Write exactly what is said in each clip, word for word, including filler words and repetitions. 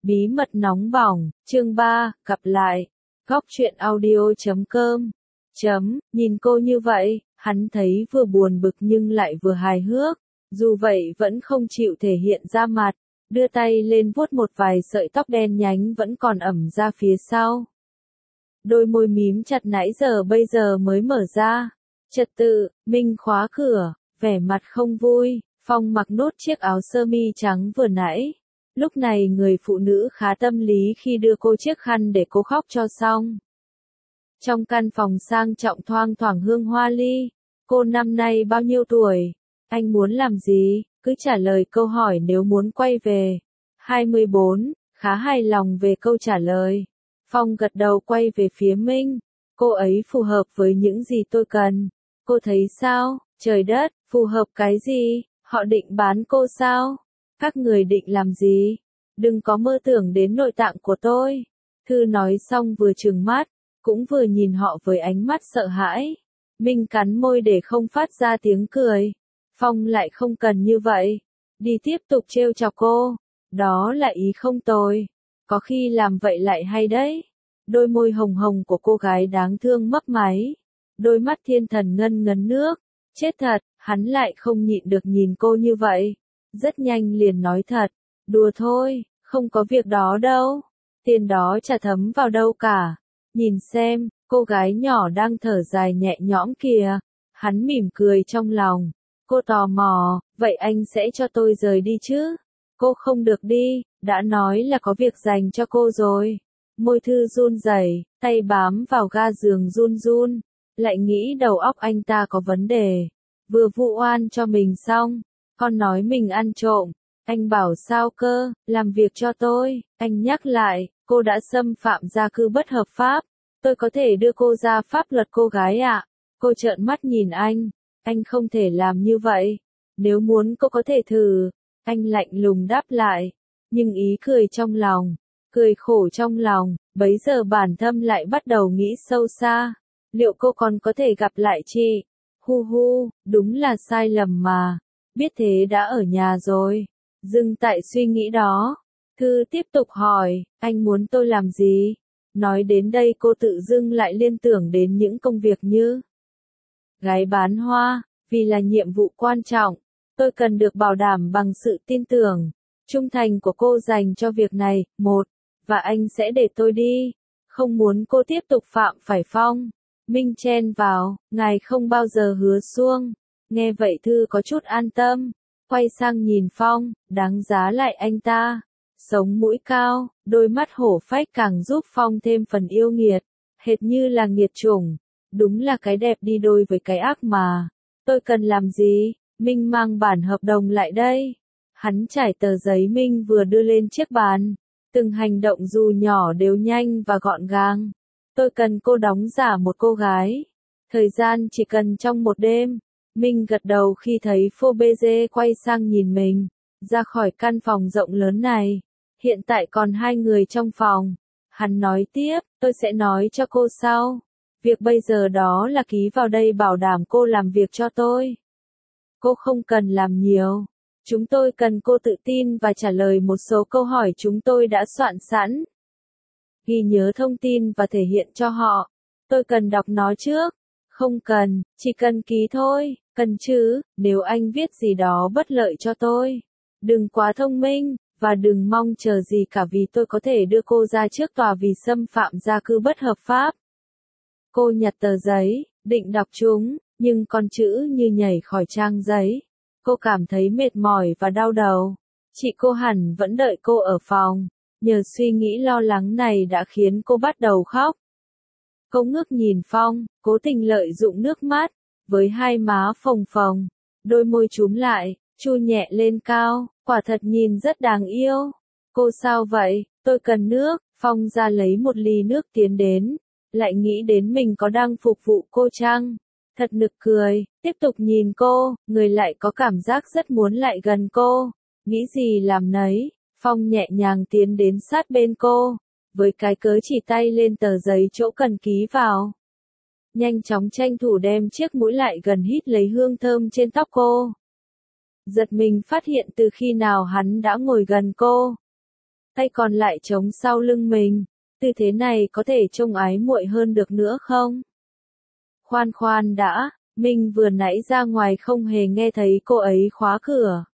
Bí mật nóng bỏng, chương ba, gặp lại. Góc truyện audio chấm com. Chấm, nhìn cô như vậy, hắn thấy vừa buồn bực nhưng lại vừa hài hước. Dù vậy vẫn không chịu thể hiện ra mặt, đưa tay lên vuốt một vài sợi tóc đen nhánh vẫn còn ẩm ra phía sau. Đôi môi mím chặt nãy giờ bây giờ mới mở ra. Trật tự, Minh khóa cửa, vẻ mặt không vui, Phong mặc nốt chiếc áo sơ mi trắng vừa nãy. Lúc này người phụ nữ khá tâm lý khi đưa cô chiếc khăn để cô khóc cho xong. Trong căn phòng sang trọng thoang thoảng hương hoa ly, cô năm nay bao nhiêu tuổi? Anh muốn làm gì? Cứ trả lời câu hỏi nếu muốn quay về. hai mươi bốn, khá hài lòng về câu trả lời. Phong gật đầu quay về phía Minh. Cô ấy phù hợp với những gì tôi cần. Cô thấy sao? Trời đất, phù hợp cái gì? Họ định bán cô sao? Các người định làm gì? Đừng có mơ tưởng đến nội tạng của tôi. Thư nói xong vừa trừng mắt, cũng vừa nhìn họ với ánh mắt sợ hãi. Minh cắn môi để không phát ra tiếng cười. Phong lại không cần như vậy. Đi tiếp tục trêu chọc cô. Đó là ý không tồi. Có khi làm vậy lại hay đấy. Đôi môi hồng hồng của cô gái đáng thương mấp máy. Đôi mắt thiên thần ngân ngấn nước. Chết thật, hắn lại không nhịn được nhìn cô như vậy. Rất nhanh liền nói thật. Đùa thôi, không có việc đó đâu. Tiền đó chả thấm vào đâu cả. Nhìn xem, cô gái nhỏ đang thở dài nhẹ nhõm kìa. Hắn mỉm cười trong lòng. Cô tò mò, vậy anh sẽ cho tôi rời đi chứ? Cô không được đi, đã nói là có việc dành cho cô rồi. Môi Thư run rẩy, tay bám vào ga giường run run. Lại nghĩ đầu óc anh ta có vấn đề. Vừa vụ oan cho mình xong, con nói mình ăn trộm. Anh bảo sao cơ, làm việc cho tôi. Anh nhắc lại, cô đã xâm phạm gia cư bất hợp pháp. Tôi có thể đưa cô ra pháp luật cô gái ạ. Cô trợn mắt nhìn anh. Anh không thể làm như vậy. Nếu muốn cô có thể thử. Anh lạnh lùng đáp lại. Nhưng ý cười trong lòng. Cười khổ trong lòng. Bấy giờ bản thân lại bắt đầu nghĩ sâu xa. Liệu cô còn có thể gặp lại chị? Hu hu, đúng là sai lầm mà. Biết thế đã ở nhà rồi. Dừng tại suy nghĩ đó. Thư tiếp tục hỏi, anh muốn tôi làm gì? Nói đến đây cô tự dưng lại liên tưởng đến những công việc như gái bán hoa, vì là nhiệm vụ quan trọng. Tôi cần được bảo đảm bằng sự tin tưởng, trung thành của cô dành cho việc này. Một, và anh sẽ để tôi đi. Không muốn cô tiếp tục phạm phải Phong. Minh chen vào, ngài không bao giờ hứa xuông. Nghe vậy Thư có chút an tâm. Quay sang nhìn Phong, đáng giá lại anh ta. Sống mũi cao, đôi mắt hổ phách càng giúp Phong thêm phần yêu nghiệt. Hệt như là nghiệt chủng. Đúng là cái đẹp đi đôi với cái ác mà. Tôi cần làm gì? Minh mang bản hợp đồng lại đây. Hắn trải tờ giấy Minh vừa đưa lên chiếc bàn. Từng hành động dù nhỏ đều nhanh và gọn gàng. Tôi cần cô đóng giả một cô gái. Thời gian chỉ cần trong một đêm. Minh gật đầu khi thấy Phobeze quay sang nhìn mình. Ra khỏi căn phòng rộng lớn này. Hiện tại còn hai người trong phòng. Hắn nói tiếp, tôi sẽ nói cho cô sau. Việc bây giờ đó là ký vào đây bảo đảm cô làm việc cho tôi. Cô không cần làm nhiều. Chúng tôi cần cô tự tin và trả lời một số câu hỏi chúng tôi đã soạn sẵn. Ghi nhớ thông tin và thể hiện cho họ. Tôi cần đọc nó trước. Không cần, chỉ cần ký thôi. Cần chứ, nếu anh viết gì đó bất lợi cho tôi. Đừng quá thông minh, và đừng mong chờ gì cả vì tôi có thể đưa cô ra trước tòa vì xâm phạm gia cư bất hợp pháp. Cô nhặt tờ giấy, định đọc chúng, nhưng con chữ như nhảy khỏi trang giấy. Cô cảm thấy mệt mỏi và đau đầu. Chị cô hẳn vẫn đợi cô ở phòng. Nhờ suy nghĩ lo lắng này đã khiến cô bắt đầu khóc. Cô ngước nhìn Phong, cố tình lợi dụng nước mắt, với hai má phồng phồng, đôi môi chúm lại, chu nhẹ lên cao, quả thật nhìn rất đáng yêu. Cô sao vậy? Tôi cần nước. Phong ra lấy một ly nước tiến đến, lại nghĩ đến mình có đang phục vụ cô chăng? Thật nực cười, tiếp tục nhìn cô, người lại có cảm giác rất muốn lại gần cô. Nghĩ gì làm nấy, Phong nhẹ nhàng tiến đến sát bên cô, với cái cớ chỉ tay lên tờ giấy chỗ cần ký vào. Nhanh chóng tranh thủ đem chiếc mũi lại gần hít lấy hương thơm trên tóc cô. Giật mình phát hiện từ khi nào hắn đã ngồi gần cô. tay còn lại chống sau lưng mình. Tư thế này có thể trông ái muội hơn được nữa không? Khoan khoan đã, mình vừa nãy ra ngoài không hề nghe thấy cô ấy khóa cửa.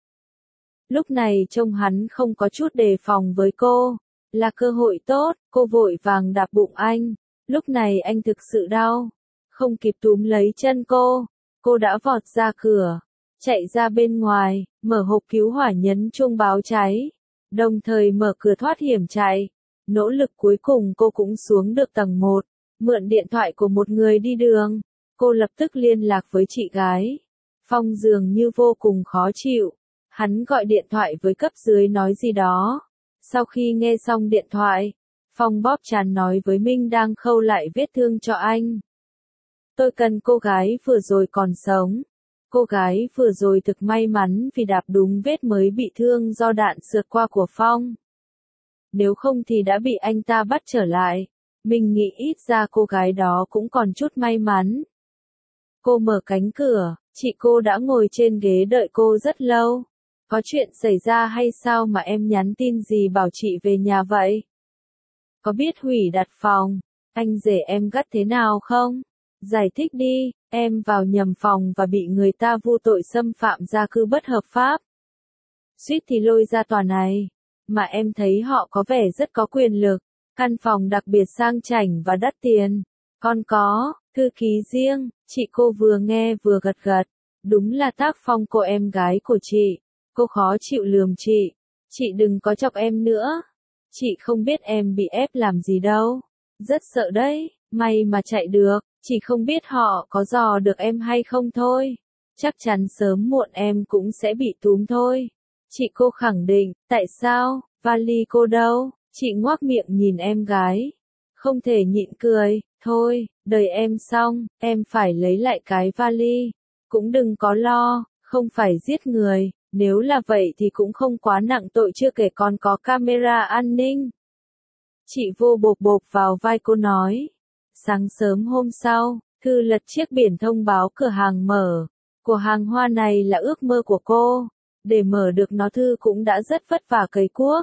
Lúc này trông hắn không có chút đề phòng với cô, là cơ hội tốt, cô vội vàng đạp bụng anh. Lúc này anh thực sự đau, không kịp túm lấy chân cô, cô đã vọt ra cửa, chạy ra bên ngoài, mở hộp cứu hỏa nhấn chuông báo cháy, đồng thời mở cửa thoát hiểm chạy. Nỗ lực cuối cùng cô cũng xuống được tầng một, mượn điện thoại của một người đi đường. Cô lập tức liên lạc với chị gái. Phong dường như vô cùng khó chịu. Hắn gọi điện thoại với cấp dưới nói gì đó. Sau khi nghe xong điện thoại, Phong bóp trán nói với Minh đang khâu lại vết thương cho anh. Tôi cần cô gái vừa rồi còn sống. Cô gái vừa rồi thực may mắn vì đạp đúng vết mới bị thương do đạn sượt qua của Phong. Nếu không thì đã bị anh ta bắt trở lại. Mình nghĩ ít ra cô gái đó cũng còn chút may mắn. Cô mở cánh cửa, chị cô đã ngồi trên ghế đợi cô rất lâu. Có chuyện xảy ra hay sao mà em nhắn tin gì bảo chị về nhà vậy? Có biết hủy đặt phòng, anh rể em gắt thế nào không? Giải thích đi, em vào nhầm phòng và bị người ta vu tội xâm phạm gia cư bất hợp pháp. Suýt thì lôi ra tòa này, mà em thấy họ có vẻ rất có quyền lực, căn phòng đặc biệt sang chảnh và đắt tiền. Còn có, thư ký riêng, chị cô vừa nghe vừa gật gật, đúng là tác phong cô em gái của chị, cô khó chịu lườm chị, chị đừng có chọc em nữa, chị không biết em bị ép làm gì đâu, rất sợ đấy, may mà chạy được, chỉ không biết họ có dò được em hay không thôi, chắc chắn sớm muộn em cũng sẽ bị túm thôi. Chị cô khẳng định, tại sao, vali cô đâu, chị ngoác miệng nhìn em gái, không thể nhịn cười, thôi, đời em xong, em phải lấy lại cái vali, cũng đừng có lo, không phải giết người, nếu là vậy thì cũng không quá nặng tội chưa kể còn có camera an ninh. Chị vô bộp bộp vào vai cô nói, sáng sớm hôm sau, Thư lật chiếc biển thông báo cửa hàng mở, của hàng hoa này là ước mơ của cô. Để mở được nó Thư cũng đã rất vất vả cày cuốc.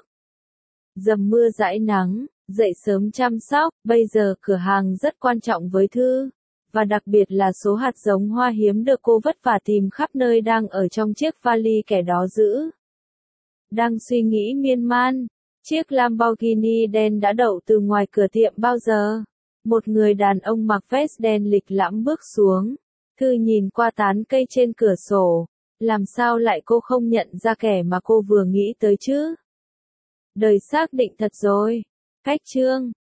Dầm mưa dãi nắng, dậy sớm chăm sóc, bây giờ cửa hàng rất quan trọng với Thư. Và đặc biệt là số hạt giống hoa hiếm được cô vất vả tìm khắp nơi đang ở trong chiếc vali kẻ đó giữ. Đang suy nghĩ miên man, chiếc Lamborghini đen đã đậu từ ngoài cửa tiệm bao giờ. Một người đàn ông mặc vest đen lịch lãm bước xuống. Thư nhìn qua tán cây trên cửa sổ. Làm sao lại cô không nhận ra kẻ mà cô vừa nghĩ tới chứ? Đời xác định thật rồi. Cách chương